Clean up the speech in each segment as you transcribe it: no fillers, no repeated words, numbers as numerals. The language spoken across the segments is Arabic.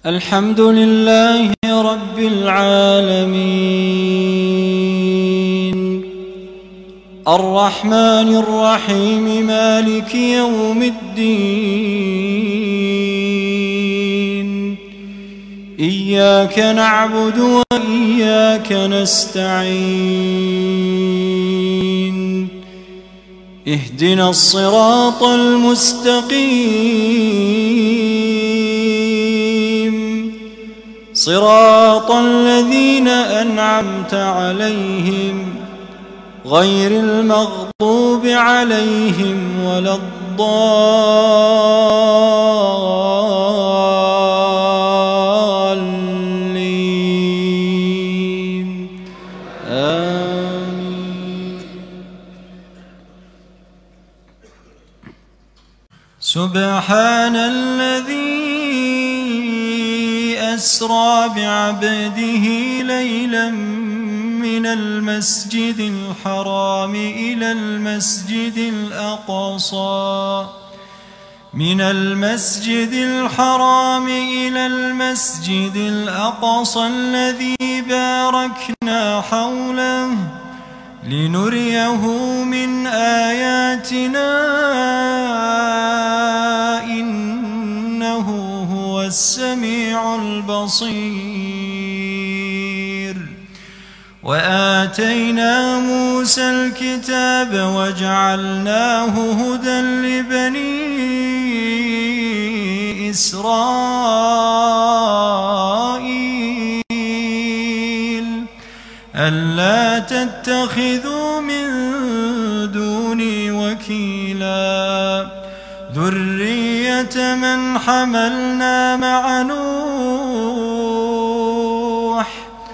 الحمد لله رب العالمين الرحمن الرحيم مالك يوم الدين إياك نعبد وإياك نستعين اهدنا الصراط المستقيم صراط الذين أنعمت عليهم غير المغضوب عليهم ولا الضالين آمين. سبحان الذي أسرى بعبده ليلا من المسجد الحرام إلى المسجد الأقصى الذي باركنا حوله لنريه من آياتنا إنه هو السميع البصير. وآتينا موسى الكتاب وجعلناه هدى لبني إسرائيل ألا تتخذوا من دوني وكيلا ذرية من حملنا مع نوح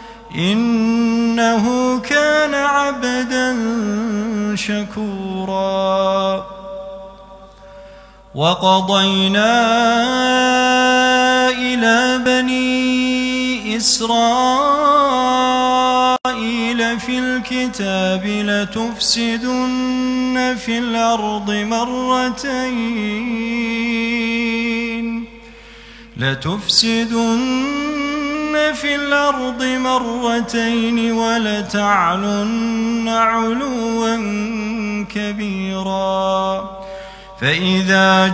إنه كان عبدا شكورا. وقضينا إلى بني إسرائيل في الكتاب لتفسدن في الأرض مرتين ولتعلن علوا كبيرا. فإذا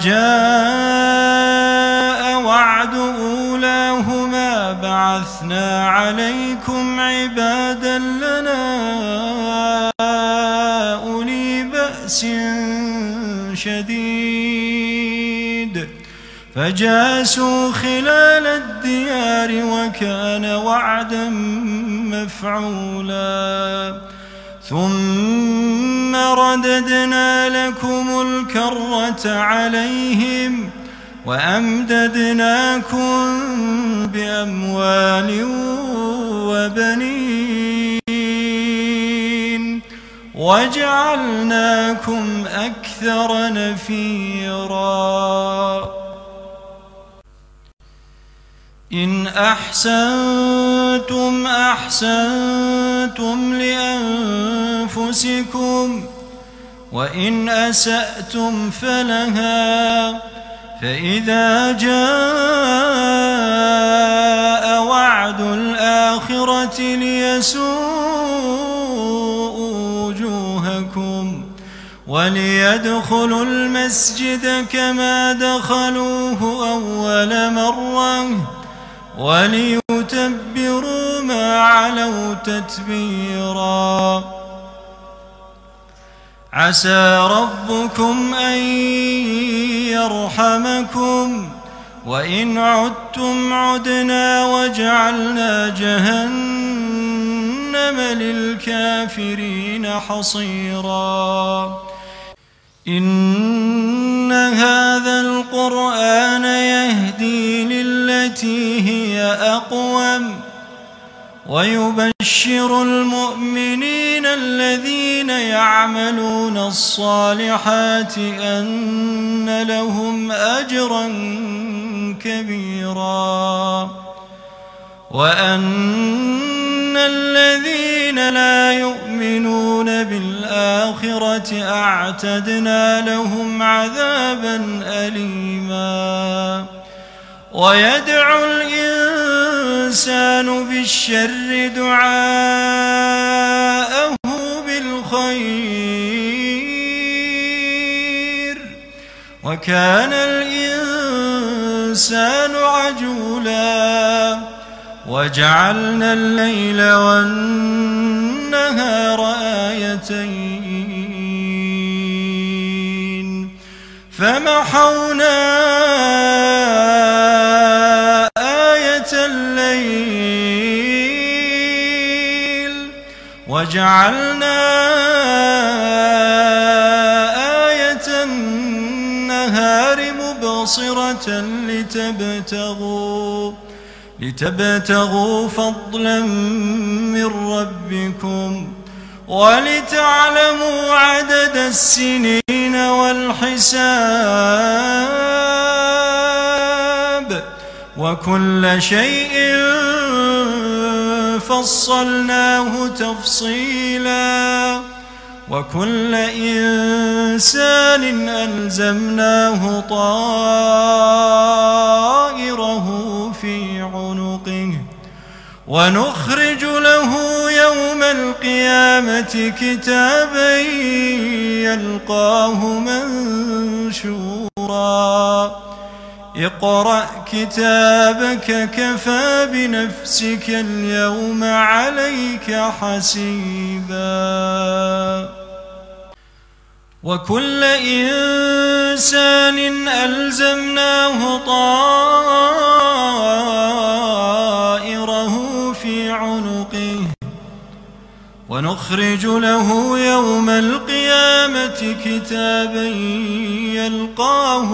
جاء وعد أولاهما بعثنا عليكم عبادا لنا أولي بأس شديد فجاسوا خلال الديار وكان وعدا مفعولا. ثم رددنا لكم الكرة عليهم وأمددناكم بأموال وبنين وجعلناكم أكثر نفيرا. إن أحسنتم أحسنتم لأنفسكم وإن أسأتم فلها. فإذا جاء وعد الآخرة ليسوءوا وجوهكم وليدخلوا المسجد كما دخلوه أول مرة وليتبروا ما علوا تتبيرا. عسى ربكم أن يرحمكم وإن عدتم عدنا وجعلنا جهنم للكافرين حصيرا. إن هذا القرآن يهدي للتي هي أقوم ويبشر المؤمنين الذين يعملون الصالحات أن لهم أجرا كبيرا وأن الذين لا يؤمنون بالآخرة أعتدنا لهم عذابا أليما. ويدعو الإنسان بالشر دعاءه بالخير وكان الإنسان عجولا وجعلنا الليل والنهار آيتين فمحونا آية الليل وجعلنا آية النهار مبصرة لتبتغوا فضلا من ربكم ولتعلموا عدد السنين والحساب وكل شيء فصلناه تفصيلا وكل إنسان ألزمناه طائره في عنقه ونخرج له يوم القيامة كتابا يلقاه منشورا اقرأ كتابك كفى بنفسك اليوم عليك حسيبا وكل إنسان ألزمناه طائره في عنقه ونخرج له يوم القيامة كتابا يلقاه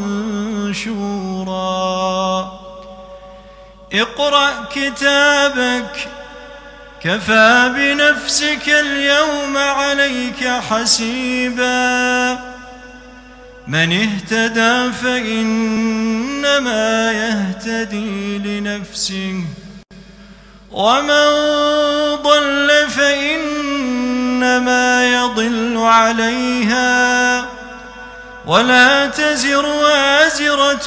منشورا اقرأ كتابك كفى بنفسك اليوم عليك حسيبا من اهتدى فإنما يهتدي لنفسه ومن ضل فإنما يضل عليها ولا تزر وازرة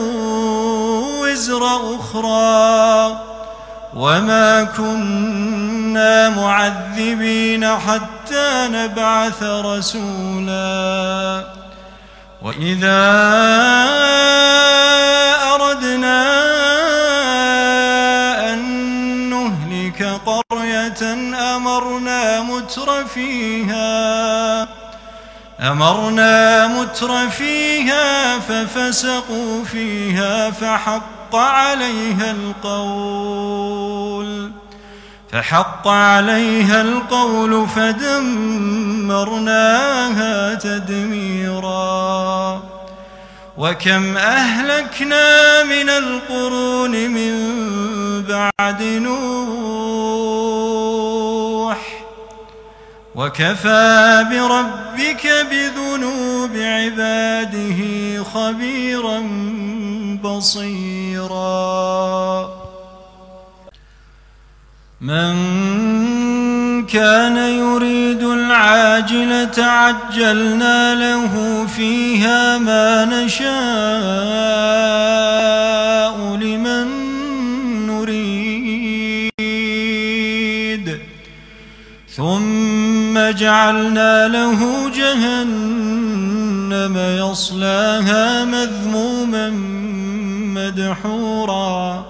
وزر أخرى وما كنا معذبين حتى نبعث رسولا وإذا أردنا أن نهلك قرية أمرنا متر فيها ففسقوا فيها فحق عليها القول فدمرناها تدميرا وكم أهلكنا من القرون من بعد نوح وكفى بربك بذنوب عباده خبيرا بصيرا من كان يريد العاجلة عجلنا له فيها ما نشاء لمن نريد ثم جعلنا له جهنم يصلاها مذموما مدحورا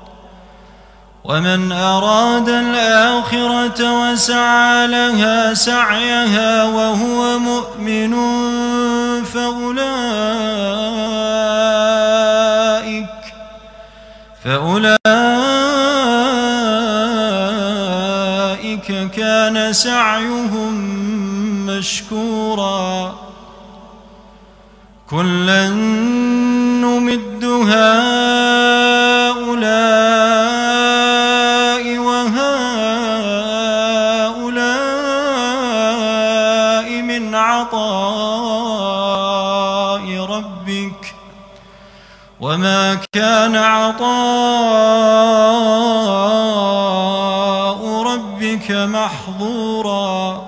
ومن أراد الآخرة وسعى لها سعيها وهو مؤمن فأولئك كان سعيهم مشكورا كلا نمد هؤلاء وهؤلاء من عطاء ربك وما كان عطاء ربك محظورا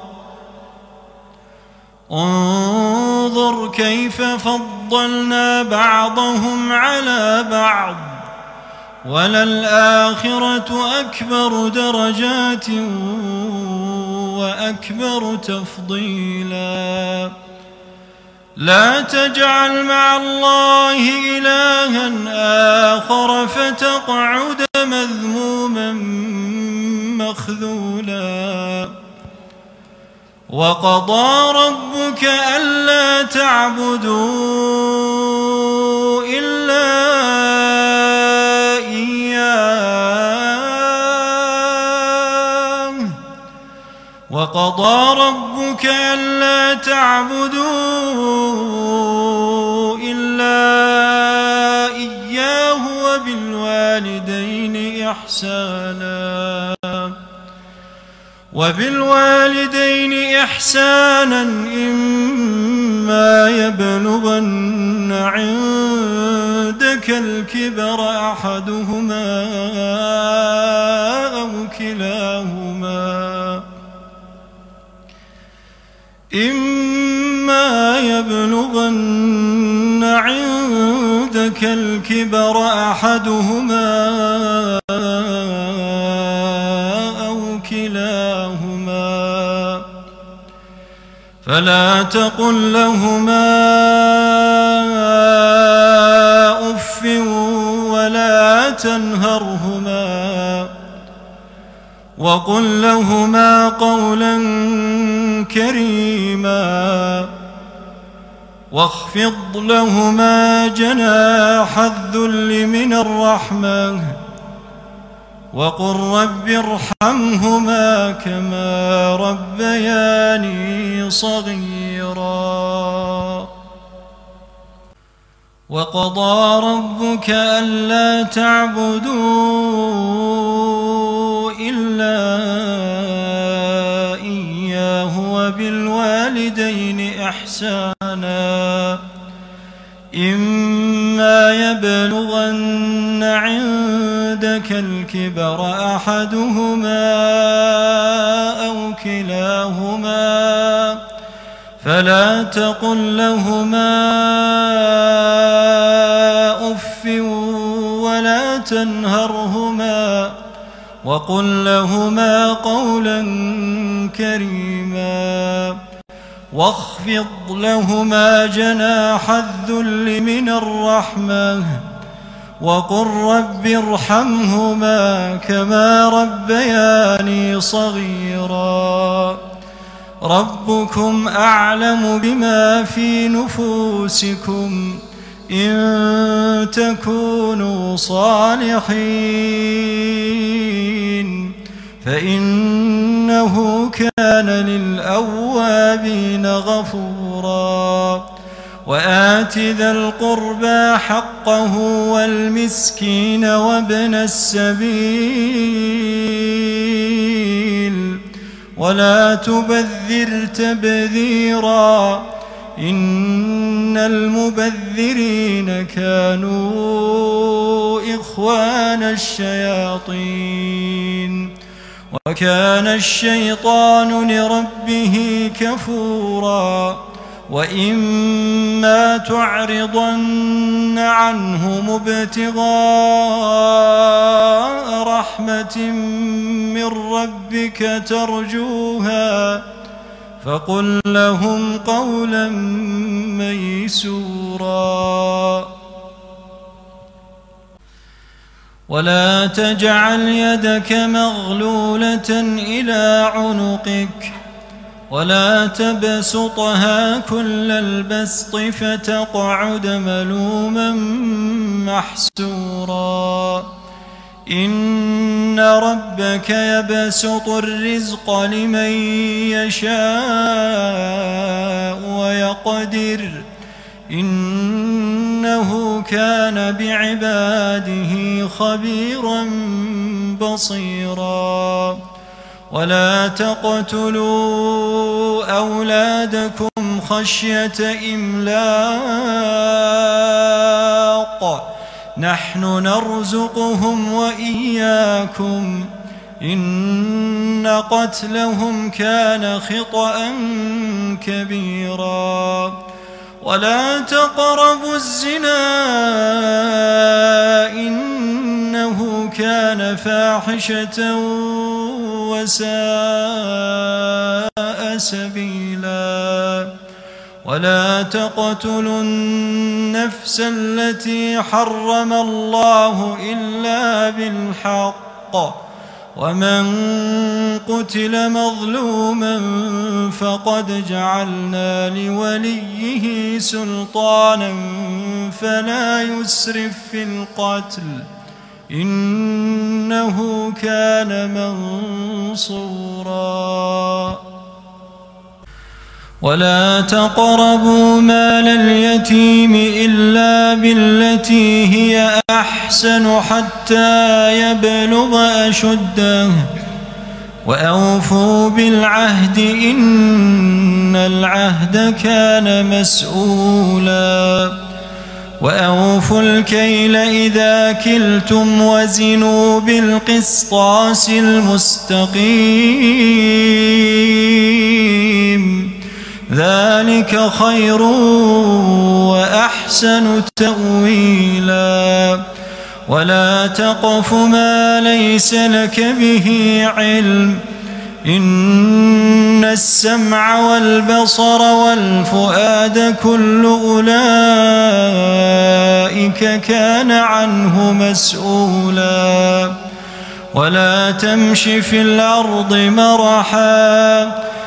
انظر كيف فضلنا بعضهم على بعض وللآخرة أكبر درجات وأكبر تفضيلا لا تجعل مع الله إلها آخر فتقعد مذموما مخذولا وقضى ربك ألا تعبدوا إلا إياه وقضى ربك ألا تعبدوا إلا إياه وبالوالدين إحسانا إما يبلغن عندك الكبر أحدهما أو كلاهما فلا تقل لهما أف ولا تنهرهما وقل لهما قولا كريما واخفض لهما جناح الذل من الرحمة وقل رب ارحمهما كما ربياني صغيرا وقضى ربك ألا تعبدوا إلا إياه وبالوالدين إحسانا إما يبلغن عندك الكبر أحدهما أو كلاهما فلا تقل لهما أف ولا تنهرهما وقل لهما قولا كريما واخفض لهما جناح الذل من الرحمة وقل رب ارحمهما كما ربياني صغيرا ربكم أعلم بما في نفوسكم إن تكونوا صالحين فإنه كان للأوابين غفورا وآت ذا القربى حقه والمسكين وابن السبيل ولا تبذر تبذيرا إن المبذرين كانوا إخوان الشياطين وكان الشيطان لربه كفورا وإما تعرضن عنهم ابتغاء رحمة من ربك ترجوها فقل لهم قولا ميسورا ولا تجعل يدك مغلولة إلى عنقك ولا تبسطها كل البسط فتقعد ملوما محسورا إن ربك يبسط الرزق لمن يشاء ويقدر إنه كان بعباده خبيرا بصيرا ولا تقتلوا أولادكم خشية إملاق نحن نرزقهم وإياكم إن قتلهم كان خطأ كبيرا ولا تقربوا الزنا إنه كان فاحشة وساء سبيلا. ولا تقتلوا النفس التي حرم الله إلا بالحق، ومن قتل مظلوما فقد جعلنا لوليه سلطانا فلا يسرف في القتل إنه كان منصورا. ولا تقربوا مال اليتيم إلا بالتي هي أحسن حتى يبلغ أشده، وأوفوا بالعهد إن العهد كان مسؤولا. وأوفوا الكيل إذا كلتم وزنوا بالقسطاس المستقيم، ذلك خير وأحسن تأويلا. ولا تقف ما ليس لك به علم، إن السمع والبصر والفؤاد كل أولئك كان عنه مسؤولا. ولا تمش في الأرض مرحا،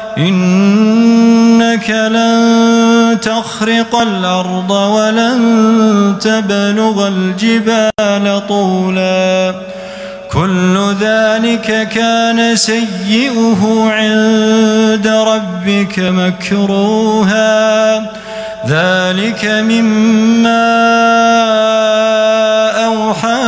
إنك لن تخرق الأرض ولن تبلغ الجبال طولا، كل ذلك كان سيئه عند ربك مكروها. ذلك مما أوحى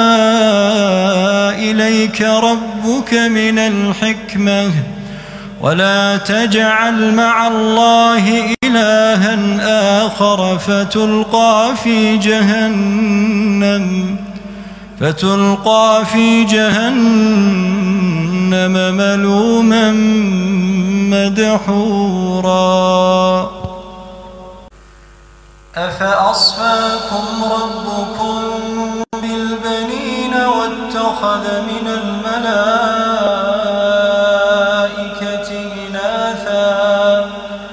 إليك ربك من الحكمة. ولا تجعل مع الله إلها آخر فتلقى في جهنم ملوما مدحورا. أفأصفاكم ربكم بالبنين واتخذ من الملائكة إناثا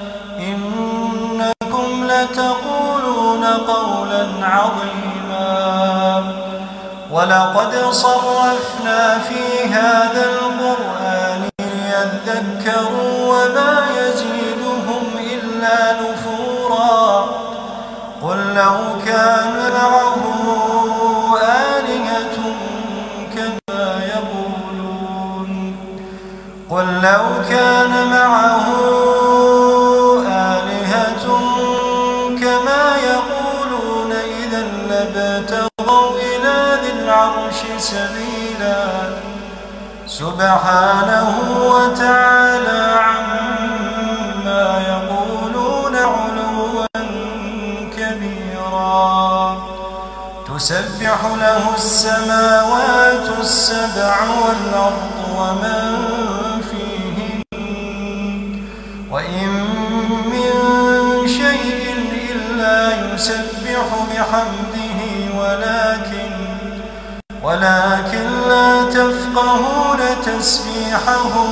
إنكم لتقولون قولا عظيما. ولقد صرفنا في هذا القرآن ليذكروا وما يزيدهم إلا نفورا. قل لو كان معه آلهة كما يقولون إذا لابتغوا إلى ذي العرش سبيلا. سبحانه وتعالى عما يقولون علوا كبيرا. تسبح له السماوات السبع والأرض ومن فيهن وإن من شيء إلا يسبح بحمده ولكن لا تفقهون تسبيحهم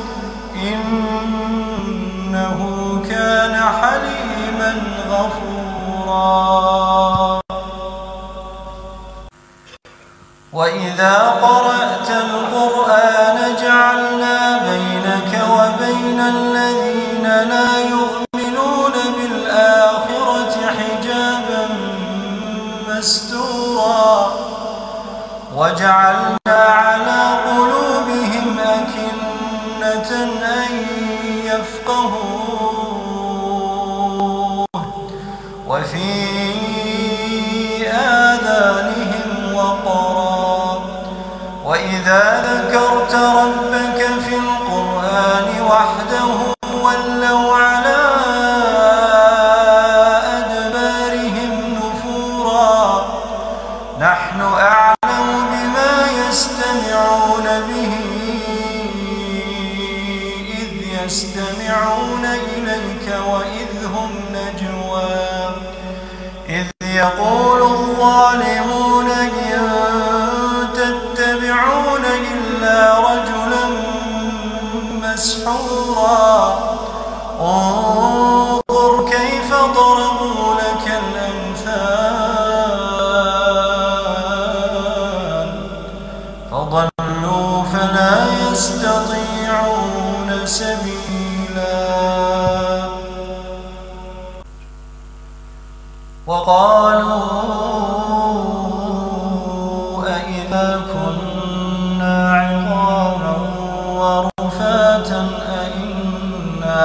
إنه كان حليما غفورا. وإذا قرأت القرآن جعلنا بينك وبين الذين لا يؤمنون بالآخرة حجابا مستورا. وجعلنا على قلوبهم أكنة أن يفقهوه وفي آذانهم وقرا. وإذا ذكرت ربك في القرآن وحده ولوا على أدبارهم نفورا. نحن أعلم بما يستمعون به إذ يستمعون إليك وإذ هم نجوى إذ يقول الظالمون إن وضلوا فلا يستطيعون سبيلا. وقالوا أئذا كنا عظاما ورفاتا أئنا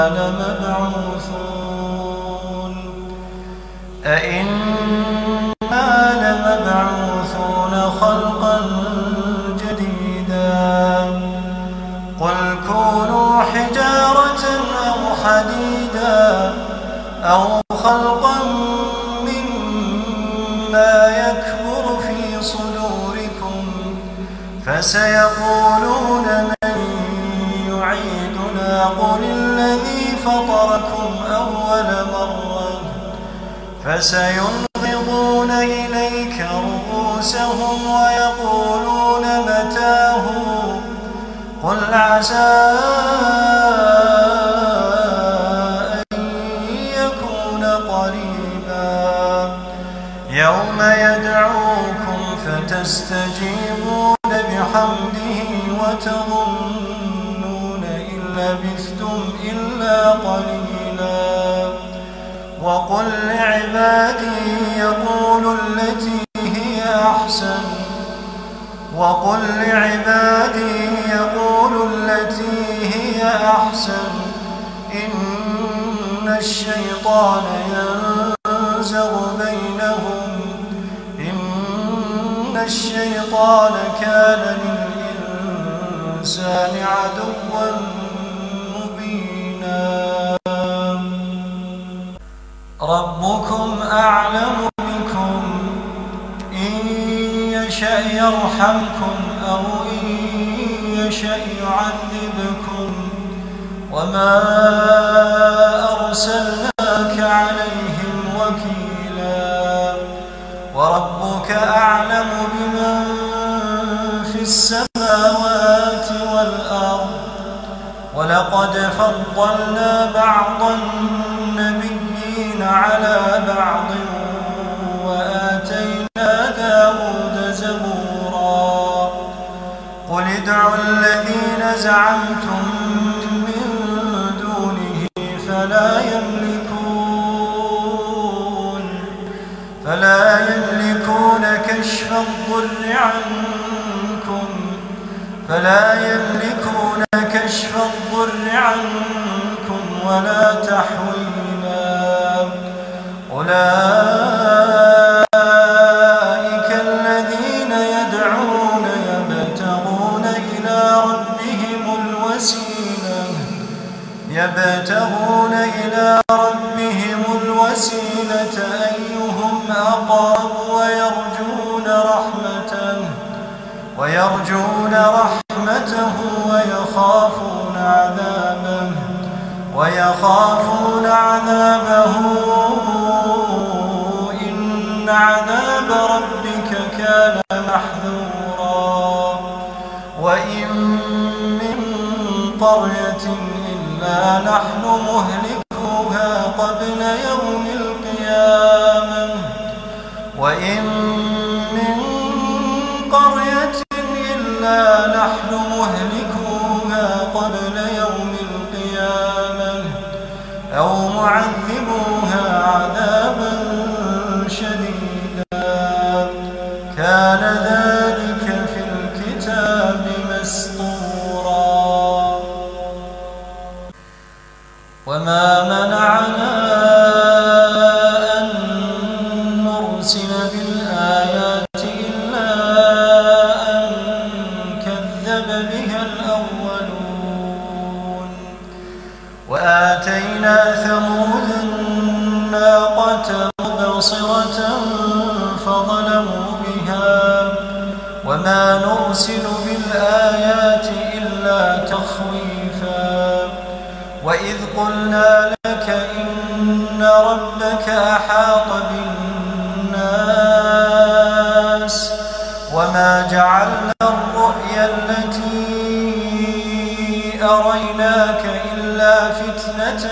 لمبعوثون خلقا جديدا. قل كونوا حجارة أو حديدا أو خلقا مما يكبر في صدوركم فسيقولون من يعيدنا قل الذي فطركم أول مرة فسينغضون إليك رؤوسهم ويقولون متاه قل عسى أن يكون قريبا. يوم يدعوكم فتستجيبون بحمده وتظنون إن لبثتم إلا قليلا. وقل لعبادي يقولوا التي هي أحسن إن الشيطان ينزغ بينهم إن الشيطان كان للإنسان عدوا مبينا. ربكم أعلم بكم إن يشأ يرحمكم أو إن يشأ يعذبكم وما أرسلناك عليهم وكيلا. وربك أعلم بمن في السماوات والأرض ولقد فضلنا بعض النبيين على بعض وآتينا داود زبورا. قل ادعوا الذين زعمتم من دونه فلا يملكون كشف الضر عنكم ولا تحويلا. أولئك الذين يدعون يبتغون إلى ربهم الوسيلة أيهم أقرب ويرجون رحمته ويخافون عذابه إن عذاب ربك كان محذورا. وإن من قرية إلا نحن مهلكوها قبل يوم القيامة أو معذبوها عذابا شديدا كان ذلك في الكتاب مسطورا. وما منعنا أن نرسل بالآيات إلا أن كذب بها الأولون. وآتينا ثمود الناقة مبصرة فظلموا بها وما نرسل بالآيات إلا تخويفا. وإذ قلنا لك إن ربك أحاط بالناس وما جعلنا الرؤيا التي أريناك إلا فتنة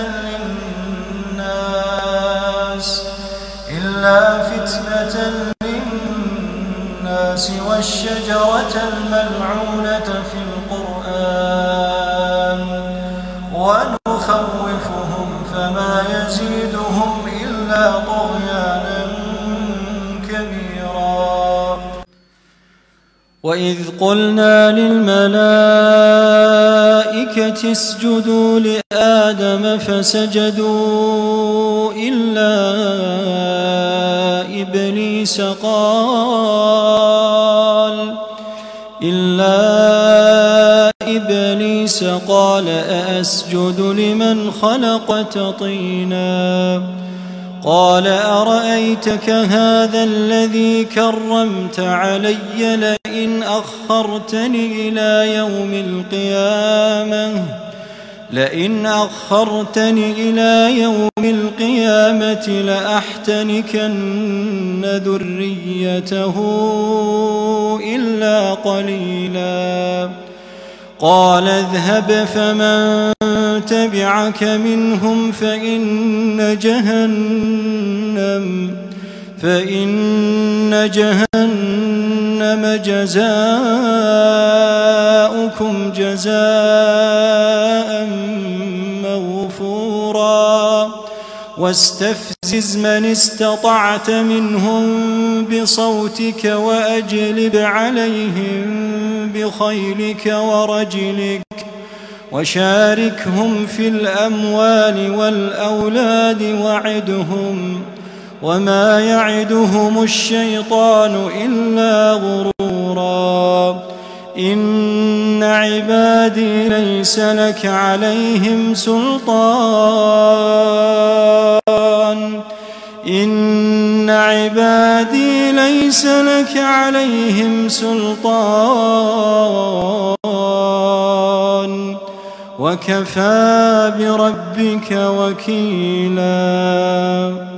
للناس الناس والشجرة الملعونة في القرآن ونخوفهم فما يزيدهم إلا طغيانا كبيرا. وإذ قلنا للملائكة اسجدوا لآدم فسجدوا إلا إبليس قال أأسجد لمن خلقت طينا قال أرأيتك هذا الذي كرمت علي لئن أخرتني إلى يوم القيامة لأحتنكن ذريته إلا قليلا. قال اذهب فمن تبعك منهم فإن جهنم جزاؤكم جزاء موفورا. واستفزز من استطعت منهم بصوتك وأجلب عليهم بخيلك ورجلك وشاركهم في الأموال والأولاد وعدهم وما يعدهم الشيطان إلا غرورا. إن عبادي ليس لك عليهم سلطان وكفى بربك وكيلا.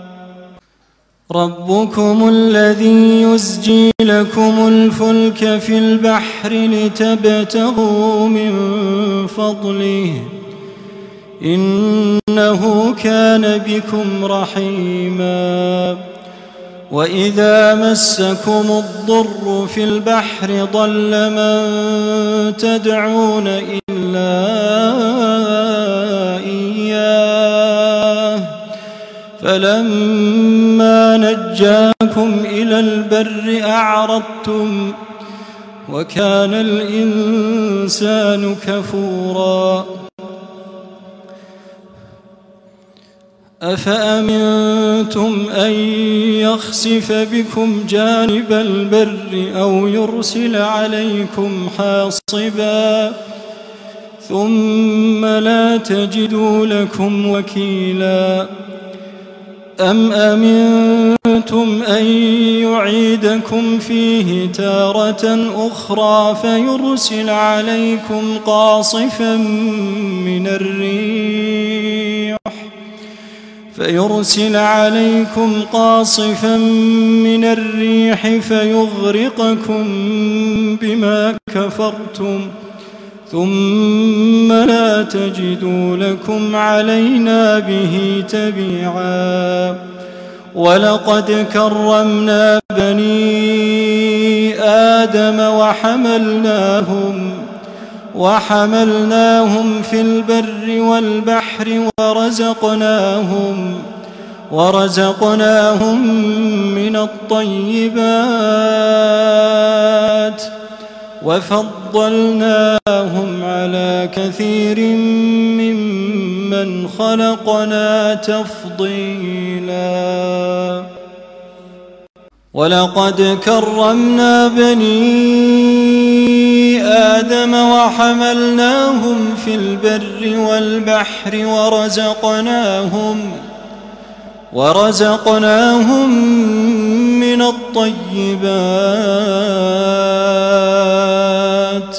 ربكم الذي يزجي لكم الفلك في البحر لتبتغوا من فضله إنه كان بكم رحيما. وإذا مسكم الضر في البحر ضل من تدعون إلا إياه فلما نجاكم إلى البر أعرضتم وكان الإنسان كفورا. أفأمنتم أن يخسف بكم جانب البر أو يرسل عليكم حاصبا ثم لا تجدوا لكم وكيلا. أم أمنتم أن يعيدكم فيه تارة أخرى فيرسل عليكم قاصفا من الريح فيغرقكم بما كفرتم ثم لا تجدوا لكم علينا به تبيعا. ولقد كرمنا بني آدم وحملناهم في البر والبحر ورزقناهم من الطيبات وفضلناهم على كثير ممن خلقنا تفضيلا. ولقد كرمنا بني آدم وحملناهم في البر والبحر ورزقناهم من الطيبات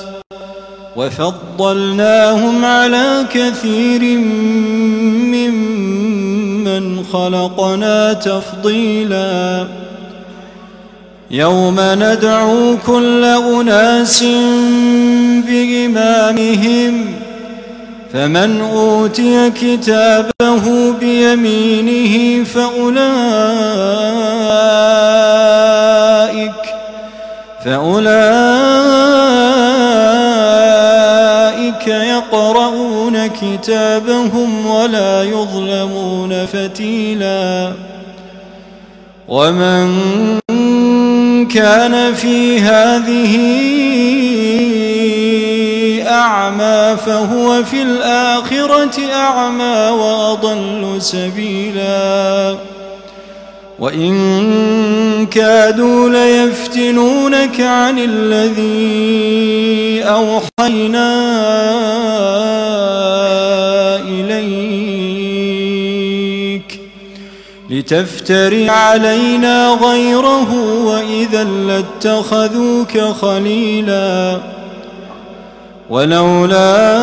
وفضلناهم على كثير ممن خلقنا تفضيلا. يوم ندعو كل أناس بإمامهم فمن أوتي كتابه فأولئك يقرؤون كتابهم ولا يظلمون فتيلا. ومن كان في هذه أعمى فهو في الآخرة أعمى وأضل سبيلا. وإن كادوا ليفتنونك عن الذي أوحينا إليك لتفتري علينا غيره وإذا لاتخذوك خليلا. ولولا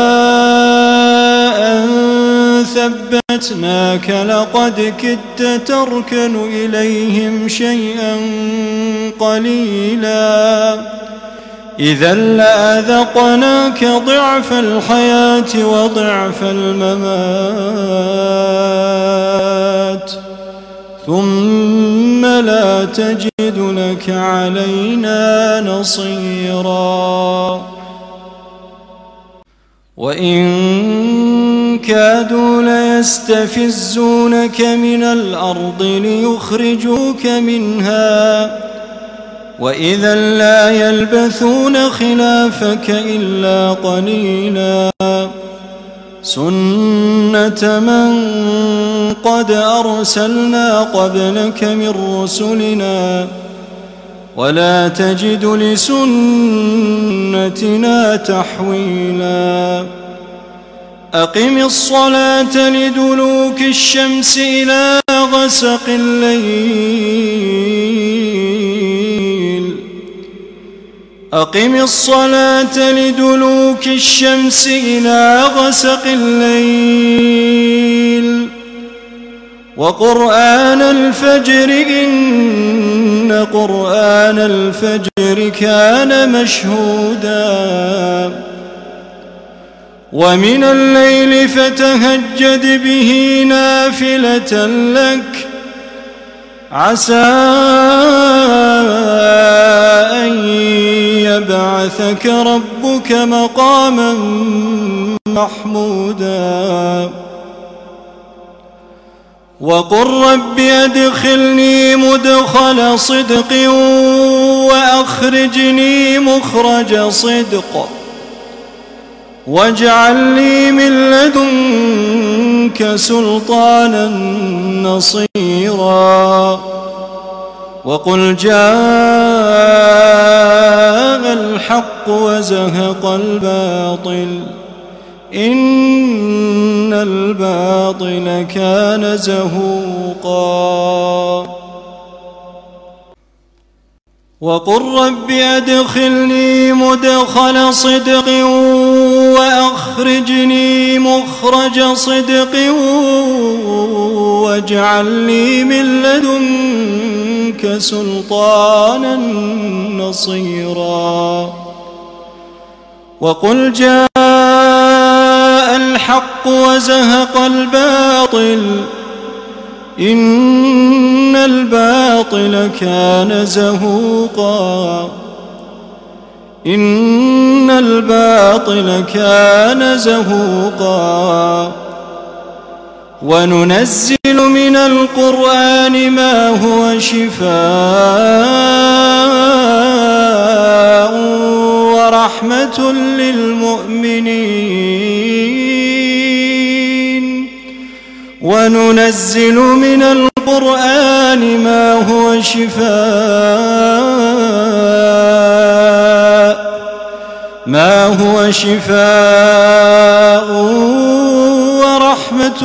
أن ثبتناك لقد كدت تركن إليهم شيئا قليلا. إذا لأذقناك ضعف الحياة وضعف الممات ثم لا تجد لك علينا نصيرا. وإن كادوا ليستفزونك من الأرض ليخرجوك منها وإذا لا يلبثون خلافك إلا قليلا. سنة من قد أرسلنا قبلك من رسلنا ولا تجد لسنتنا تحويلا. أقم الصلاة لدلوك الشمس إلى غسق الليل أقم الصلاة لدلوك الشمس إلى غسق الليل وقرآن الفجر إن قرآن الفجر كان مشهودا. ومن الليل فتهجد به نافلة لك عسى أن يبعثك ربك مقاما محمودا. وقل رب أدخلني مدخل صدق وأخرجني مخرج صدق واجعل لي من لدنك سلطانا نصيرا. وقل جاء الحق وزهق الباطل إن الباطل كان زهوقا. وقل رب أدخلني مدخل صدق وأخرجني مخرج صدق واجعل لي من لدنك سلطانا نصيرا. وقل جاء الحق وزهق الباطل إن الباطل كان زهوقا. إن الباطل كان زهوقا. وننزل من القرآن ما هو شفاء ورحمة للمؤمنين. وننزل من القرآن ما هو شفاء ورحمة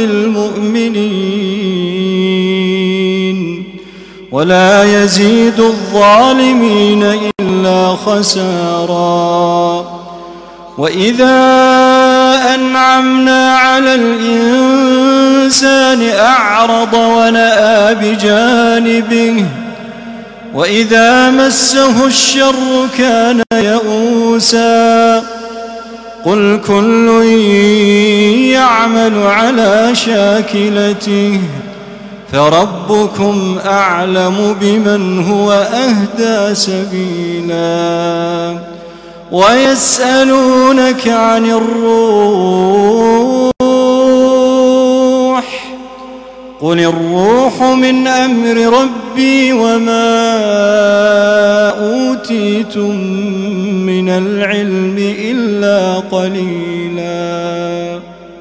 للمؤمنين ولا يزيد الظالمين إلا خسارا. وإذا أنعمنا على الإنسان أعرض ونأى بجانبه وإذا مسه الشر كان يئوسا. قل كل يعمل على شاكلته فربكم أعلم بمن هو أهدى سبيلا ويسألونك عن الروح قل الروح من أمر ربي وما أوتيتم من العلم إلا قليلا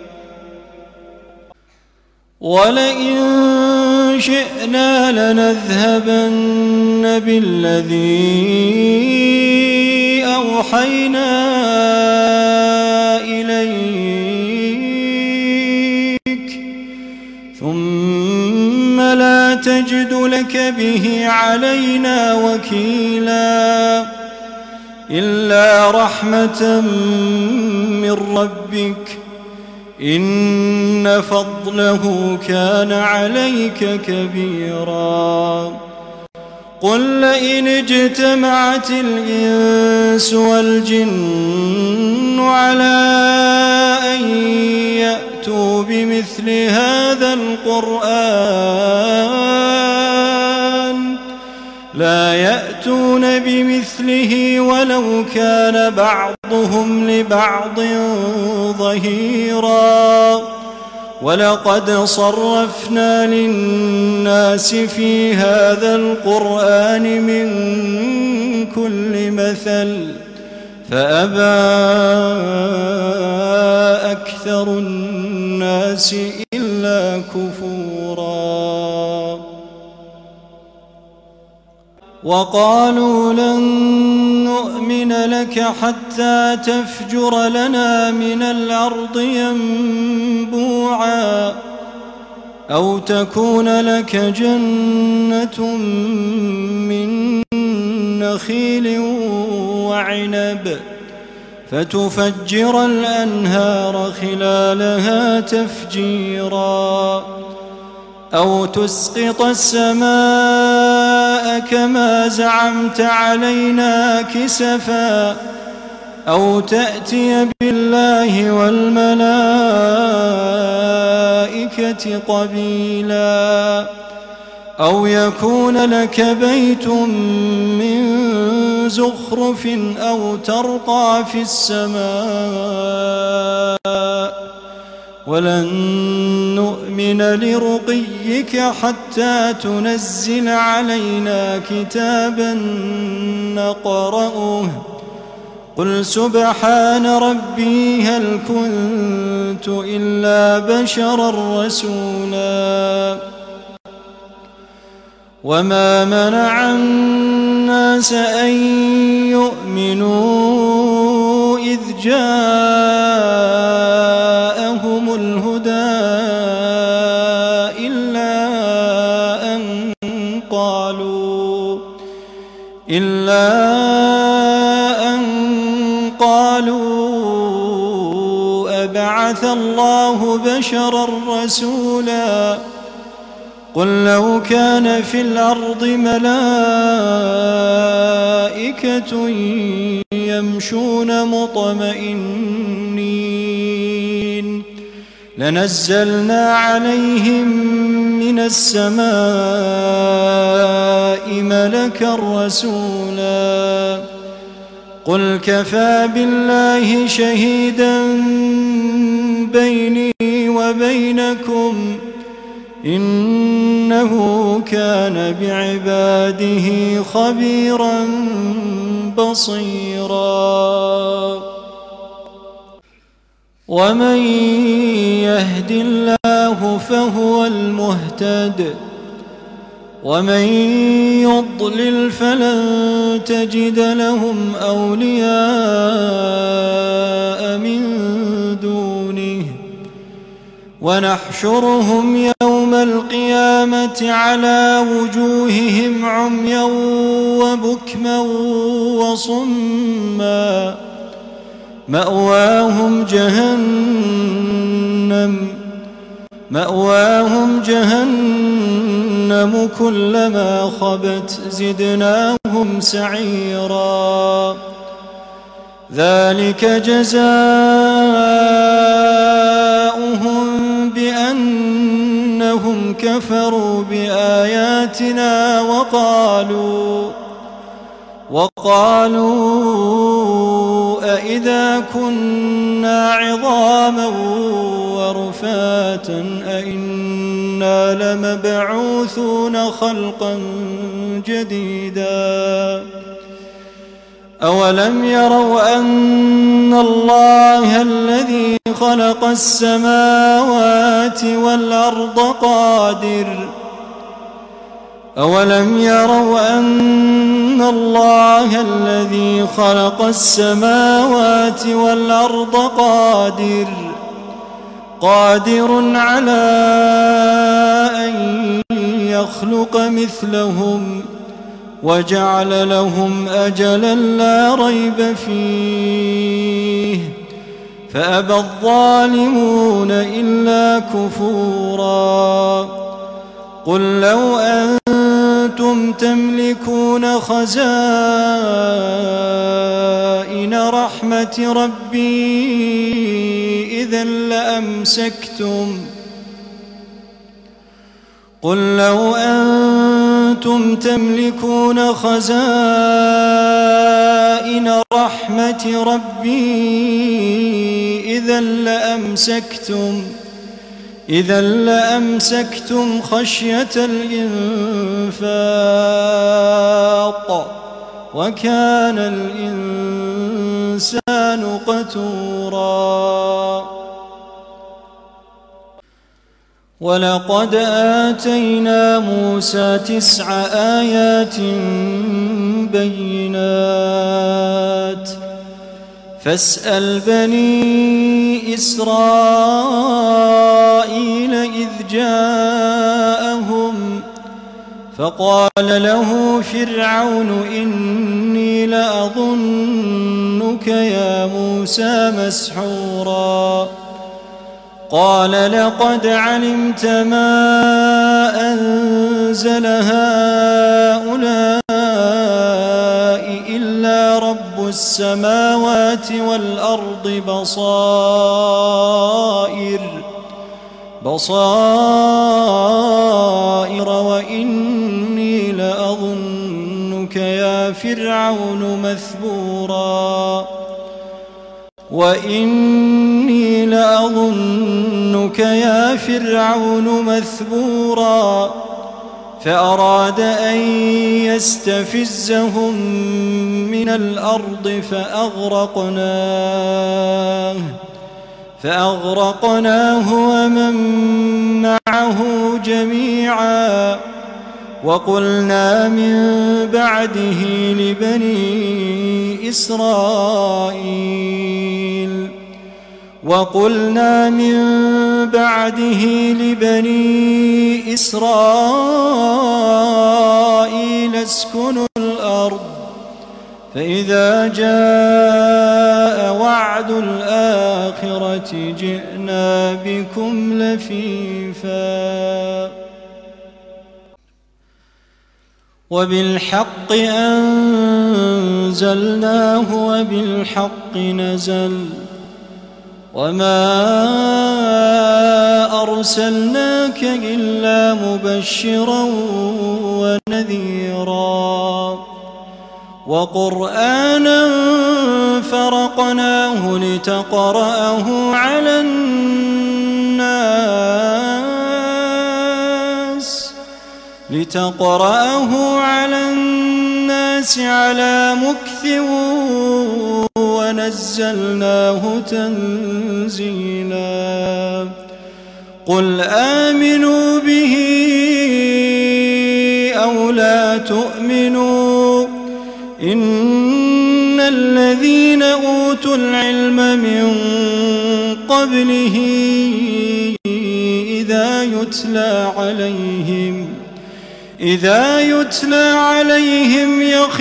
ولئن شئنا لنذهبن بالذي أوحينا إليك ثم لا تجد لك به علينا وكيلا إلا رحمة من ربك إن فضله كان عليك كبيرا قل لئن اجتمعت الإنس والجن على أن يأتوا بمثل هذا القرآن لا يأتون بمثله ولو كان بعضهم لبعض ظهيرا ولقد صرفنا للناس في هذا القرآن من كل مثل فأبى أكثر الناس إلا كفورا وقالوا لن نؤمن لك حتى تفجر لنا من الأرض ينبوعا أو تكون لك جنة من نخيل وعنب فتفجر الأنهار خلالها تفجيرا أو تسقط السماء كما زعمت علينا كسفا أو تأتي بالله والملائكة قبيلا أو يكون لك بيت من زخرف أو ترقى في السماء ولن نؤمن لرقيك حتى تنزل علينا كتابا نقرأه قل سبحان ربي هل كنت إلا بشرا رسولا وما منع الناس أن يؤمنوا إذ جاءهم الهدى إلا أن قالوا أبعث الله بشرا رسولا قل لو كان في الأرض ملائكة يمشون مطمئنين لنزلنا عليهم من السماء ملكا رسولا قل كفى بالله شهيدا بيني وبينكم إنه كان بعباده خبيرا بصيرا ومن يهد الله فهو المهتد ومن يضلل فلن تجد لهم أولياء من دونه ونحشرهم يوم القيامة على وجوههم عميا وبكما وصما مأواهم جهنم كلما خبت زدناهم سعيرا ذلك جزاؤهم بأنهم كفروا بآياتنا وقالوا أإذا كنا عظاما ورفاتا أإنا لمبعوثون خلقا جديدا أولم يروا أن الله الذي خلق السماوات والأرض قادر على أن يخلق مثلهم وجعل لهم أجلا لا ريب فيه فأبى الظالمون إلا كفورا قل لو أنتم تملكون خزائن رحمة ربي إذا لأمسكتم خشية الإنفاق وكان الإنسان قتورا ولقد آتينا موسى 9 آيات بينات فاسأل بني إسرائيل إذ جاءهم فقال له فرعون إني لأظنك يا موسى مسحورا قال لقد علمت ما أنزل هؤلاء إلا رب السماوات والأرض بصائر وإني لأظنك يا فرعون مثبورا فأراد أن يستفزهم من الأرض فأغرقناه ومن معه جميعا وقلنا من بعده لبني إسرائيل اسكنوا الأرض فإذا جاء وعد الآخرة جئنا بكم لفيفا وبالحق أنزلناه وبالحق نزل وما أرسلناك إلا مبشرا ونذيرا وقرآنا فرقناه لتقرأه على الناس على مكث ونزلناه تنزيلا قل آمنوا به أو لا تؤمنوا إن الذين أوتوا العلم من قبله إذا يتلى عليهم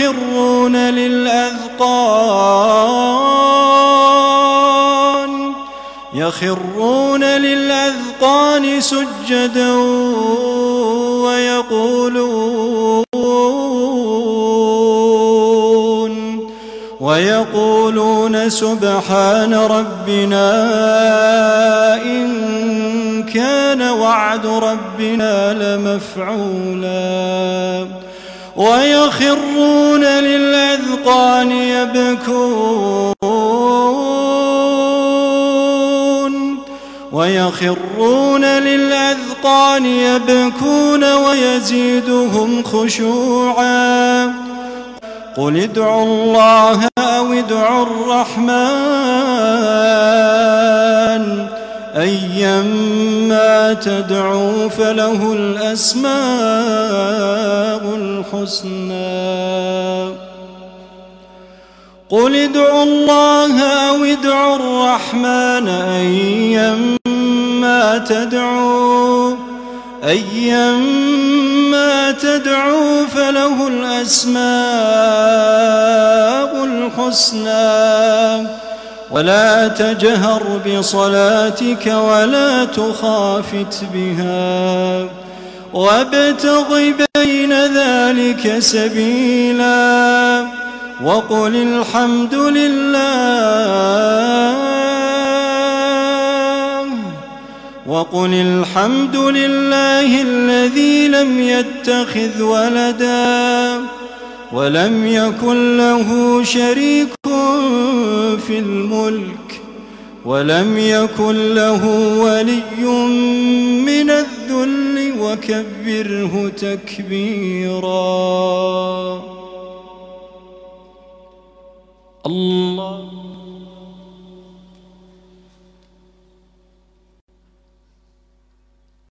يخرون للأذقان سجدا ويقولون سبحان ربنا إن كان وعد ربنا لمفعولا ويخرون للأذقان يبكون ويزيدهم خشوعا قل ادعوا الله أو ادعوا الرحمن أيما تدعوا فله الأسماء الحسنى قل ادعوا الله أو ادعوا الرحمن أيما تدعوا فله الأسماء الحسنى ولا تجهر بصلاتك ولا تخافت بها وابتغ بين ذلك سبيلا وقل الحمد لله الذي لم يتخذ ولدا ولم يكن له شريك في الملك ولم يكن له ولي من الذل وكبره تكبيرا الله